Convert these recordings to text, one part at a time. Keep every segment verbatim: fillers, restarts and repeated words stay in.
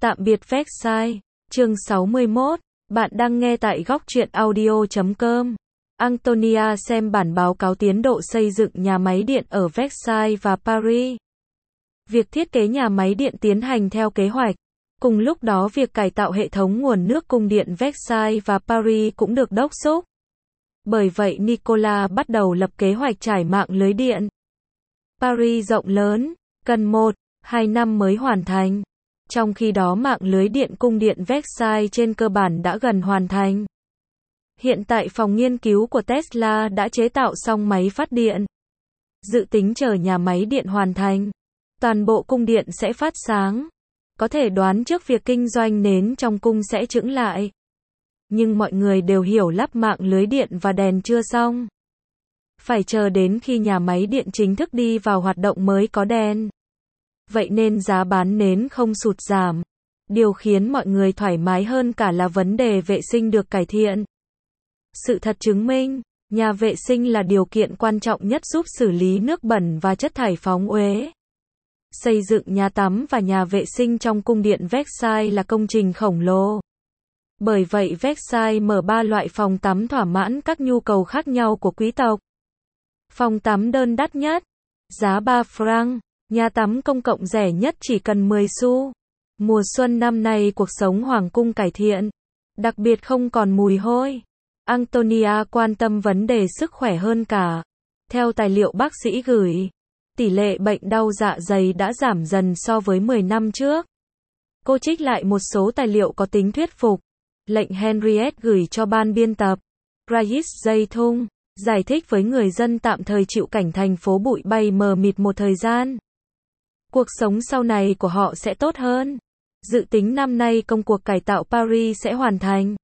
Tạm biệt Versailles, chương sáu mươi mốt, bạn đang nghe tại góc truyện audio chấm com. Antonia xem bản báo cáo tiến độ xây dựng nhà máy điện ở Versailles và Paris. Việc thiết kế nhà máy điện tiến hành theo kế hoạch. Cùng lúc đó việc cải tạo hệ thống nguồn nước cung điện Versailles và Paris cũng được đốc thúc. Bởi vậy Nicolas bắt đầu lập kế hoạch trải mạng lưới điện. Paris rộng lớn, cần một, hai năm mới hoàn thành. Trong khi đó mạng lưới điện cung điện Versailles trên cơ bản đã gần hoàn thành. Hiện tại phòng nghiên cứu của Tesla đã chế tạo xong máy phát điện. Dự tính chờ nhà máy điện hoàn thành, toàn bộ cung điện sẽ phát sáng. Có thể đoán trước việc kinh doanh nến trong cung sẽ chững lại. Nhưng mọi người đều hiểu lắp mạng lưới điện và đèn chưa xong. Phải chờ đến khi nhà máy điện chính thức đi vào hoạt động mới có đèn. Vậy nên giá bán nến không sụt giảm. Điều khiến mọi người thoải mái hơn cả là vấn đề vệ sinh được cải thiện. Sự thật chứng minh, nhà vệ sinh là điều kiện quan trọng nhất giúp xử lý nước bẩn và chất thải phóng uế. Xây dựng nhà tắm và nhà vệ sinh trong cung điện Versailles là công trình khổng lồ. Bởi vậy Versailles mở ba loại phòng tắm thỏa mãn các nhu cầu khác nhau của quý tộc. Phòng tắm đơn đắt nhất, giá ba franc. Nhà tắm công cộng rẻ nhất chỉ cần mười xu. Mùa xuân năm nay cuộc sống hoàng cung cải thiện. Đặc biệt không còn mùi hôi. Antonia quan tâm vấn đề sức khỏe hơn cả. Theo tài liệu bác sĩ gửi, tỷ lệ bệnh đau dạ dày đã giảm dần so với mười năm trước. Cô trích lại một số tài liệu có tính thuyết phục. Lệnh Henriette gửi cho ban biên tập. Rais Zaytoun giải thích với người dân tạm thời chịu cảnh thành phố bụi bay mờ mịt một thời gian. Cuộc sống sau này của họ sẽ tốt hơn. Dự tính năm nay công cuộc cải tạo Paris sẽ hoàn thành.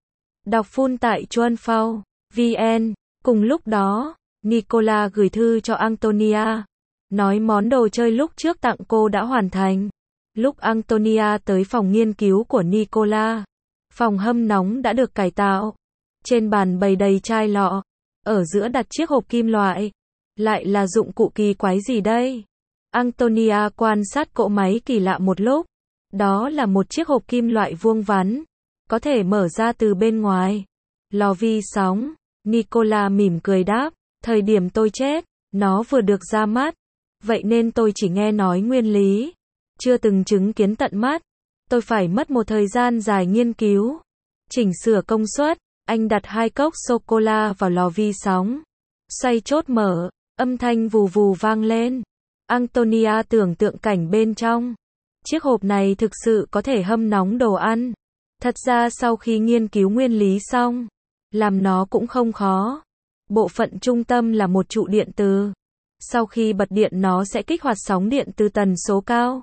Đọc full tại chuan phao chấm vn. Cùng lúc đó, Nicolas gửi thư cho Antonia. Nói món đồ chơi lúc trước tặng cô đã hoàn thành. Lúc Antonia tới phòng nghiên cứu của Nicolas, phòng hâm nóng đã được cải tạo. Trên bàn bày đầy chai lọ. Ở giữa đặt chiếc hộp kim loại. Lại là dụng cụ kỳ quái gì đây? Antonia quan sát cỗ máy kỳ lạ một lúc. Đó là một chiếc hộp kim loại vuông vắn. Có thể mở ra từ bên ngoài. Lò vi sóng. Nicolas mỉm cười đáp. Thời điểm tôi chết, nó vừa được ra mắt. Vậy nên tôi chỉ nghe nói nguyên lý. Chưa từng chứng kiến tận mắt. Tôi phải mất một thời gian dài nghiên cứu. Chỉnh sửa công suất. Anh đặt hai cốc sô-cô-la vào lò vi sóng. Xoay chốt mở. Âm thanh vù vù vang lên. Antonia tưởng tượng cảnh bên trong. Chiếc hộp này thực sự có thể hâm nóng đồ ăn. Thật ra sau khi nghiên cứu nguyên lý xong, làm nó cũng không khó. Bộ phận trung tâm là một trụ điện từ. Sau khi bật điện nó sẽ kích hoạt sóng điện từ tần số cao.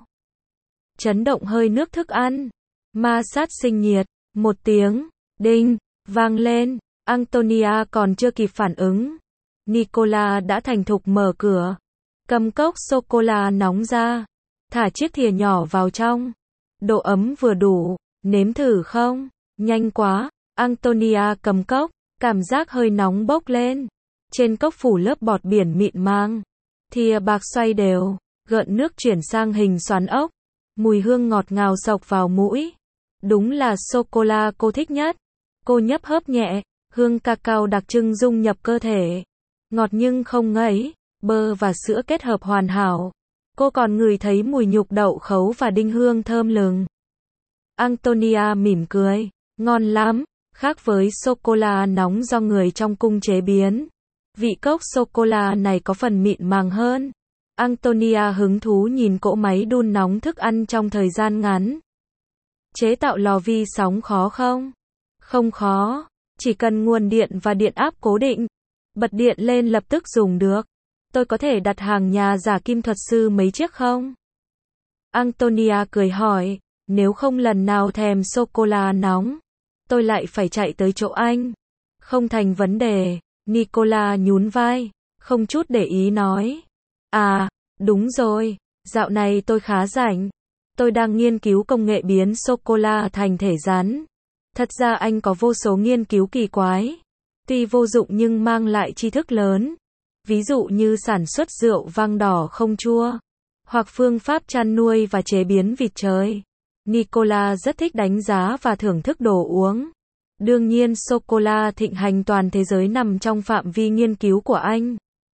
Chấn động hơi nước thức ăn. Ma sát sinh nhiệt. Một tiếng, đinh, vang lên. Antonia còn chưa kịp phản ứng. Nicolas đã thành thục mở cửa. Cầm cốc sô-cô-la nóng ra. Thả chiếc thìa nhỏ vào trong. Độ ấm vừa đủ. Nếm thử không? Nhanh quá. Antonia cầm cốc. Cảm giác hơi nóng bốc lên. Trên cốc phủ lớp bọt biển mịn màng. Thìa bạc xoay đều. Gợn nước chuyển sang hình xoắn ốc. Mùi hương ngọt ngào xộc vào mũi. Đúng là sô-cô-la cô thích nhất. Cô nhấp hớp nhẹ. Hương cacao đặc trưng dung nhập cơ thể. Ngọt nhưng không ngấy. Bơ và sữa kết hợp hoàn hảo. Cô còn ngửi thấy mùi nhục đậu khấu và đinh hương thơm lừng. Antonia mỉm cười. Ngon lắm. Khác với sô-cô-la nóng do người trong cung chế biến. Vị cốc sô-cô-la này có phần mịn màng hơn. Antonia hứng thú nhìn cỗ máy đun nóng thức ăn trong thời gian ngắn. Chế tạo lò vi sóng khó không? Không khó. Chỉ cần nguồn điện và điện áp cố định. Bật điện lên lập tức dùng được. Tôi có thể đặt hàng nhà giả kim thuật sư mấy chiếc không? Antonia cười hỏi. Nếu không lần nào thèm sô-cô-la nóng, tôi lại phải chạy tới chỗ anh. Không thành vấn đề. Nicolas nhún vai. Không chút để ý nói. À, đúng rồi. Dạo này tôi khá rảnh. Tôi đang nghiên cứu công nghệ biến sô-cô-la thành thể rắn. Thật ra anh có vô số nghiên cứu kỳ quái. Tuy vô dụng nhưng mang lại tri thức lớn. Ví dụ như sản xuất rượu vang đỏ không chua. Hoặc phương pháp chăn nuôi và chế biến vịt trời. Nicola rất thích đánh giá và thưởng thức đồ uống. Đương nhiên sô-cô-la thịnh hành toàn thế giới nằm trong phạm vi nghiên cứu của anh.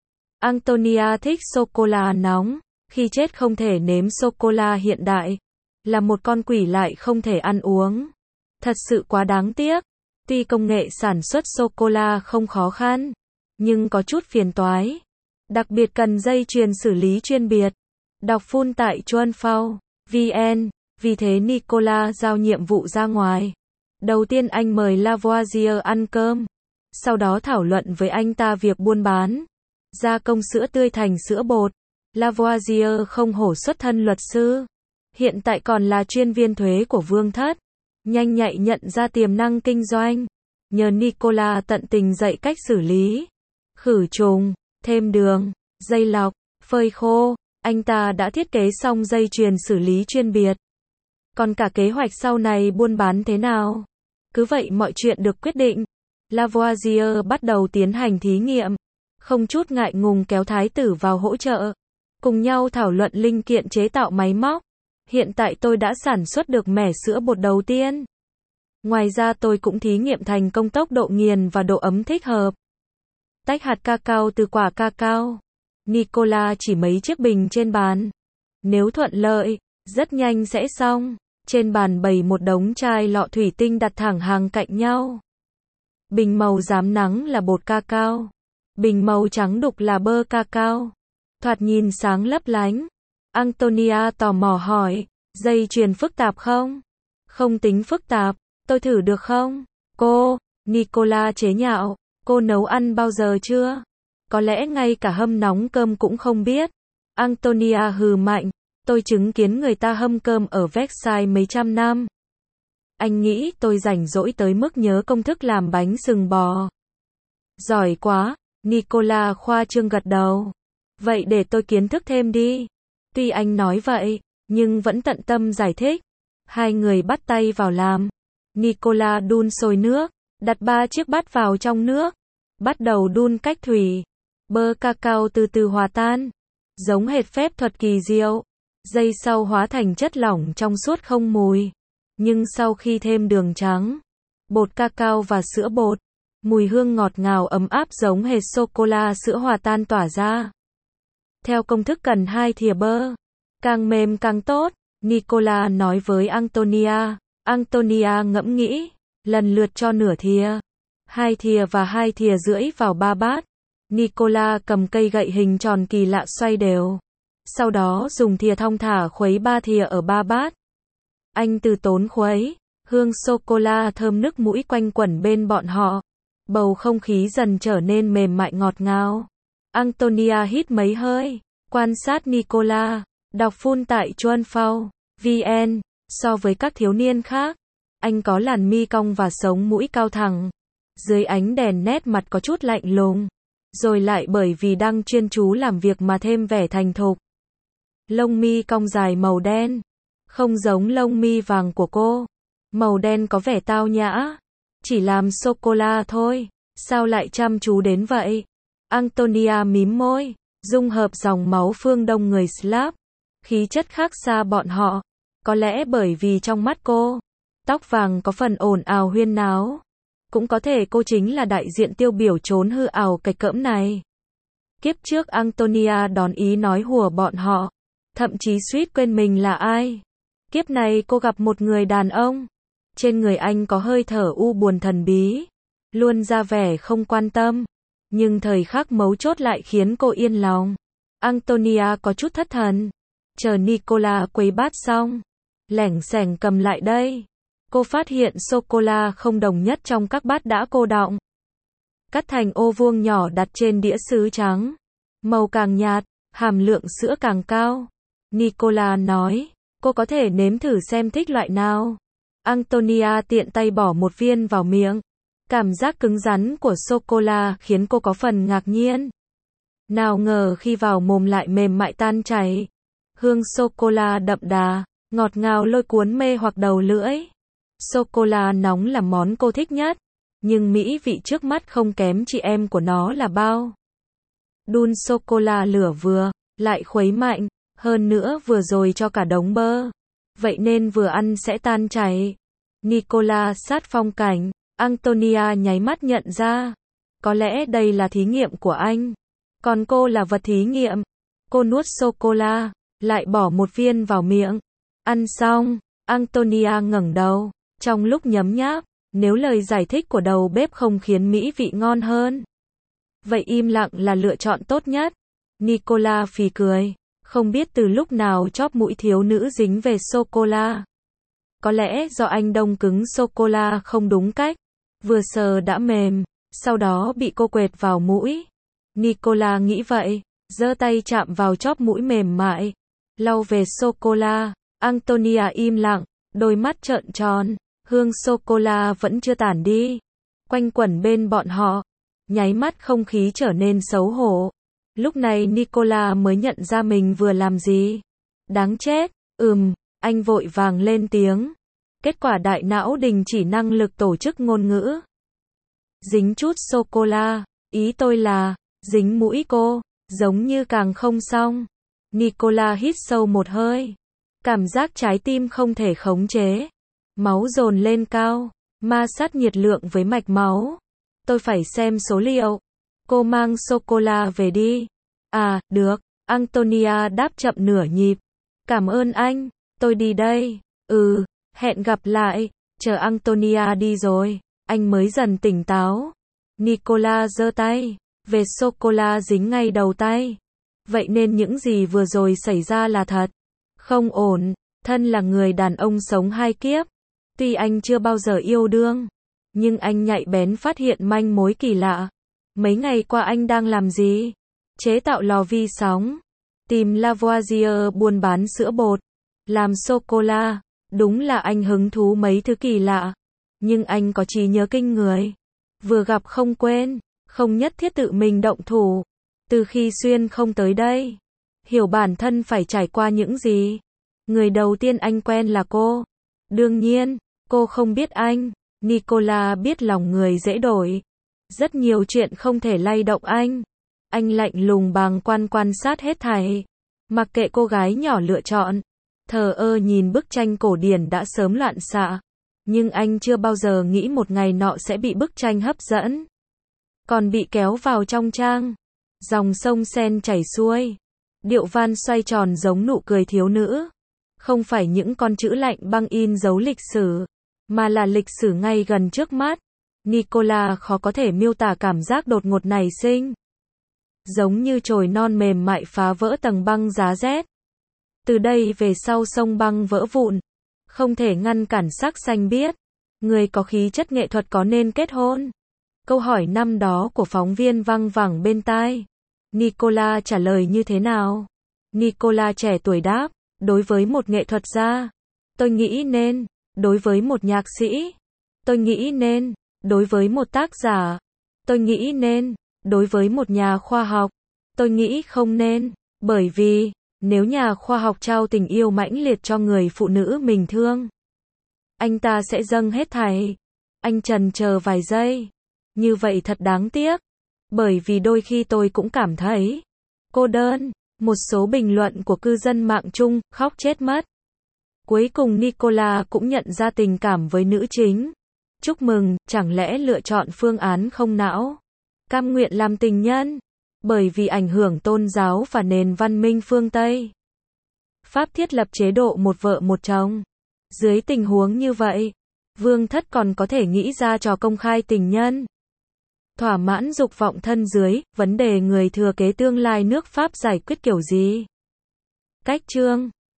Antonia thích sô-cô-la nóng, khi chết không thể nếm sô-cô-la hiện đại. Là một con quỷ lại không thể ăn uống. Thật sự quá đáng tiếc. Tuy công nghệ sản xuất sô-cô-la không khó khăn, nhưng có chút phiền toái. Đặc biệt cần dây chuyền xử lý chuyên biệt. Đọc full tại chuanphao chấm vn. Vì thế Nicola giao nhiệm vụ ra ngoài. Đầu tiên anh mời Lavoisier ăn cơm. Sau đó thảo luận với anh ta việc buôn bán. Gia công sữa tươi thành sữa bột. Lavoisier không hổ xuất thân luật sư. Hiện tại còn là chuyên viên thuế của vương thất. Nhanh nhạy nhận ra tiềm năng kinh doanh. Nhờ Nicola tận tình dạy cách xử lý. Khử trùng, thêm đường, dây lọc, phơi khô. Anh ta đã thiết kế xong dây chuyền xử lý chuyên biệt. Còn cả kế hoạch sau này buôn bán thế nào? Cứ vậy mọi chuyện được quyết định. Lavoisier bắt đầu tiến hành thí nghiệm. Không chút ngại ngùng kéo thái tử vào hỗ trợ. Cùng nhau thảo luận linh kiện chế tạo máy móc. Hiện tại tôi đã sản xuất được mẻ sữa bột đầu tiên. Ngoài ra tôi cũng thí nghiệm thành công tốc độ nghiền và độ ấm thích hợp. Tách hạt cacao từ quả cacao. Nicola chỉ mấy chiếc bình trên bàn. Nếu thuận lợi, rất nhanh sẽ xong. Trên bàn bày một đống chai lọ thủy tinh đặt thẳng hàng cạnh nhau. Bình màu rám nắng là bột cacao. Bình màu trắng đục là bơ cacao. Thoạt nhìn sáng lấp lánh. Antonia tò mò hỏi, dây chuyền phức tạp không? Không tính phức tạp, tôi thử được không? Cô, Nicola chế nhạo, cô nấu ăn bao giờ chưa? Có lẽ ngay cả hâm nóng cơm cũng không biết. Antonia hừ mạnh, tôi chứng kiến người ta hâm cơm ở Versailles mấy trăm năm. Anh nghĩ tôi rảnh rỗi tới mức nhớ công thức làm bánh sừng bò. Giỏi quá, Nicola khoa trương gật đầu. Vậy để tôi kiến thức thêm đi. Tuy anh nói vậy, nhưng vẫn tận tâm giải thích. Hai người bắt tay vào làm. Nicola đun sôi nước, đặt ba chiếc bát vào trong nước. Bắt đầu đun cách thủy. Bơ cacao từ từ hòa tan. Giống hệt phép thuật kỳ diệu. Giây sau hóa thành chất lỏng trong suốt không mùi. Nhưng sau khi thêm đường trắng, bột cacao và sữa bột, mùi hương ngọt ngào ấm áp giống hệt sô-cô-la sữa hòa tan tỏa ra. Theo công thức cần hai thìa bơ. Càng mềm càng tốt, Nicola nói với Antonia. Antonia ngẫm nghĩ, lần lượt cho nửa thìa, hai thìa và hai thìa rưỡi vào ba bát. Nicola cầm cây gậy hình tròn kỳ lạ xoay đều. Sau đó dùng thìa thong thả khuấy ba thìa ở ba bát. Anh từ tốn khuấy, hương sô-cô-la thơm nức mũi quanh quẩn bên bọn họ. Bầu không khí dần trở nên mềm mại ngọt ngào. Antonia hít mấy hơi, quan sát Nicola, đọc full tại chuanphao chấm vn. So với các thiếu niên khác, anh có làn mi cong và sống mũi cao thẳng. Dưới ánh đèn nét mặt có chút lạnh lùng, rồi lại bởi vì đang chuyên chú làm việc mà thêm vẻ thành thục. Lông mi cong dài màu đen, không giống lông mi vàng của cô. Màu đen có vẻ tao nhã, chỉ làm sô-cô-la thôi, sao lại chăm chú đến vậy? Antonia mím môi, dung hợp dòng máu phương Đông người Slav, khí chất khác xa bọn họ. Có lẽ bởi vì trong mắt cô, tóc vàng có phần ồn ào huyên náo. Cũng có thể cô chính là đại diện tiêu biểu trốn hư ảo kịch cỡm này. Kiếp trước Antonia đón ý nói hùa bọn họ, thậm chí suýt quên mình là ai. Kiếp này cô gặp một người đàn ông. Trên người anh có hơi thở u buồn thần bí, luôn ra vẻ không quan tâm. Nhưng thời khắc mấu chốt lại khiến cô yên lòng. Antonia có chút thất thần. Chờ Nicola quấy bát xong, lẻng xẻng cầm lại đây. Cô phát hiện sô-cô-la không đồng nhất trong các bát đã cô đọng. Cắt thành ô vuông nhỏ đặt trên đĩa sứ trắng. Màu càng nhạt, hàm lượng sữa càng cao. Nicola nói, cô có thể nếm thử xem thích loại nào. Antonia tiện tay bỏ một viên vào miệng. Cảm giác cứng rắn của sô-cô-la khiến cô có phần ngạc nhiên. Nào ngờ khi vào mồm lại mềm mại tan chảy. Hương sô-cô-la đậm đà, ngọt ngào lôi cuốn mê hoặc đầu lưỡi. Sô-cô-la nóng là món cô thích nhất, nhưng mỹ vị trước mắt không kém chị em của nó là bao. Đun sô-cô-la lửa vừa, lại khuấy mạnh, hơn nữa vừa rồi cho cả đống bơ. vậy nên vừa ăn sẽ tan chảy. Nicola sát phong cảnh, Antonia nháy mắt nhận ra. Có lẽ đây là thí nghiệm của anh. Còn cô là vật thí nghiệm. Cô nuốt sô-cô-la, lại bỏ một viên vào miệng. Ăn xong, Antonia ngẩng đầu. Trong lúc nhấm nháp, nếu lời giải thích của đầu bếp không khiến mỹ vị ngon hơn, vậy im lặng là lựa chọn tốt nhất. Nicola phì cười. Không biết từ lúc nào chóp mũi thiếu nữ dính về sô-cô-la. Có lẽ do anh đông cứng sô-cô-la không đúng cách. Vừa sờ đã mềm, sau đó bị cô quệt vào mũi. Nicola nghĩ vậy, giơ tay chạm vào chóp mũi mềm mại, lau về sô-cô-la. Antonia im lặng, đôi mắt trợn tròn, hương sô-cô-la vẫn chưa tản đi, quanh quẩn bên bọn họ. Nháy mắt không khí trở nên xấu hổ. Lúc này Nicola mới nhận ra mình vừa làm gì. Đáng chết, ừm, anh vội vàng lên tiếng. Kết quả đại não đình chỉ năng lực tổ chức ngôn ngữ. Dính chút sô-cô-la, ý tôi là, dính mũi cô, giống như càng không xong. Nicola hít sâu một hơi. Cảm giác trái tim không thể khống chế. Máu dồn lên cao, ma sát nhiệt lượng với mạch máu. Tôi phải xem số liệu. Cô mang sô-cô-la về đi. À, được. Antonia đáp chậm nửa nhịp. Cảm ơn anh, tôi đi đây. Ừ, hẹn gặp lại. Chờ Antonia đi rồi, anh mới dần tỉnh táo. Nicola giơ tay, về sô-cô-la dính ngay đầu tay. Vậy nên những gì vừa rồi xảy ra là thật. Không ổn, thân là người đàn ông sống hai kiếp. Tuy anh chưa bao giờ yêu đương, nhưng anh nhạy bén phát hiện manh mối kỳ lạ. Mấy ngày qua anh đang làm gì? Chế tạo lò vi sóng, tìm Lavoisier buôn bán sữa bột, làm sô-cô-la. Đúng là anh hứng thú mấy thứ kỳ lạ. Nhưng anh có trí nhớ kinh người. Vừa gặp không quên, không nhất thiết tự mình động thủ. Từ khi Xuyên không tới đây, hiểu bản thân phải trải qua những gì. Người đầu tiên anh quen là cô. Đương nhiên, cô không biết anh. Nicola biết lòng người dễ đổi. Rất nhiều chuyện không thể lay động anh. Anh lạnh lùng bàng quan quan sát hết thảy. Mặc kệ cô gái nhỏ lựa chọn. Thờ ơ nhìn bức tranh cổ điển đã sớm loạn xạ. Nhưng anh chưa bao giờ nghĩ một ngày nọ sẽ bị bức tranh hấp dẫn. Còn bị kéo vào trong trang. Dòng sông Sen chảy xuôi. Điệu van xoay tròn giống nụ cười thiếu nữ. Không phải những con chữ lạnh băng in dấu lịch sử, mà là lịch sử ngay gần trước mắt. Nicola khó có thể miêu tả cảm giác đột ngột nảy sinh. Giống như chồi non mềm mại phá vỡ tầng băng giá rét. Từ đây về sau sông băng vỡ vụn. Không thể ngăn cản sắc xanh biếc. Người có khí chất nghệ thuật có nên kết hôn? Câu hỏi năm đó của phóng viên văng vẳng bên tai. Nicola trả lời như thế nào? Nicola trẻ tuổi đáp, đối với một nghệ thuật gia, tôi nghĩ nên, đối với một nhạc sĩ, tôi nghĩ nên, đối với một tác giả, tôi nghĩ nên, đối với một nhà khoa học, tôi nghĩ không nên, bởi vì, nếu nhà khoa học trao tình yêu mãnh liệt cho người phụ nữ mình thương, anh ta sẽ dâng hết thảy. Anh trần chờ vài giây. Như vậy thật đáng tiếc. Bởi vì đôi khi tôi cũng cảm thấy cô đơn. Một số bình luận của cư dân mạng chung, khóc chết mất. Cuối cùng Nicola cũng nhận ra tình cảm với nữ chính. Chúc mừng, chẳng lẽ lựa chọn phương án không não? Cam nguyện làm tình nhân. Bởi vì ảnh hưởng tôn giáo và nền văn minh phương Tây. Pháp thiết lập chế độ một vợ một chồng. Dưới tình huống như vậy, vương thất còn có thể nghĩ ra trò công khai tình nhân. Thỏa mãn dục vọng thân dưới, vấn đề người thừa kế tương lai nước Pháp giải quyết kiểu gì? Cách chương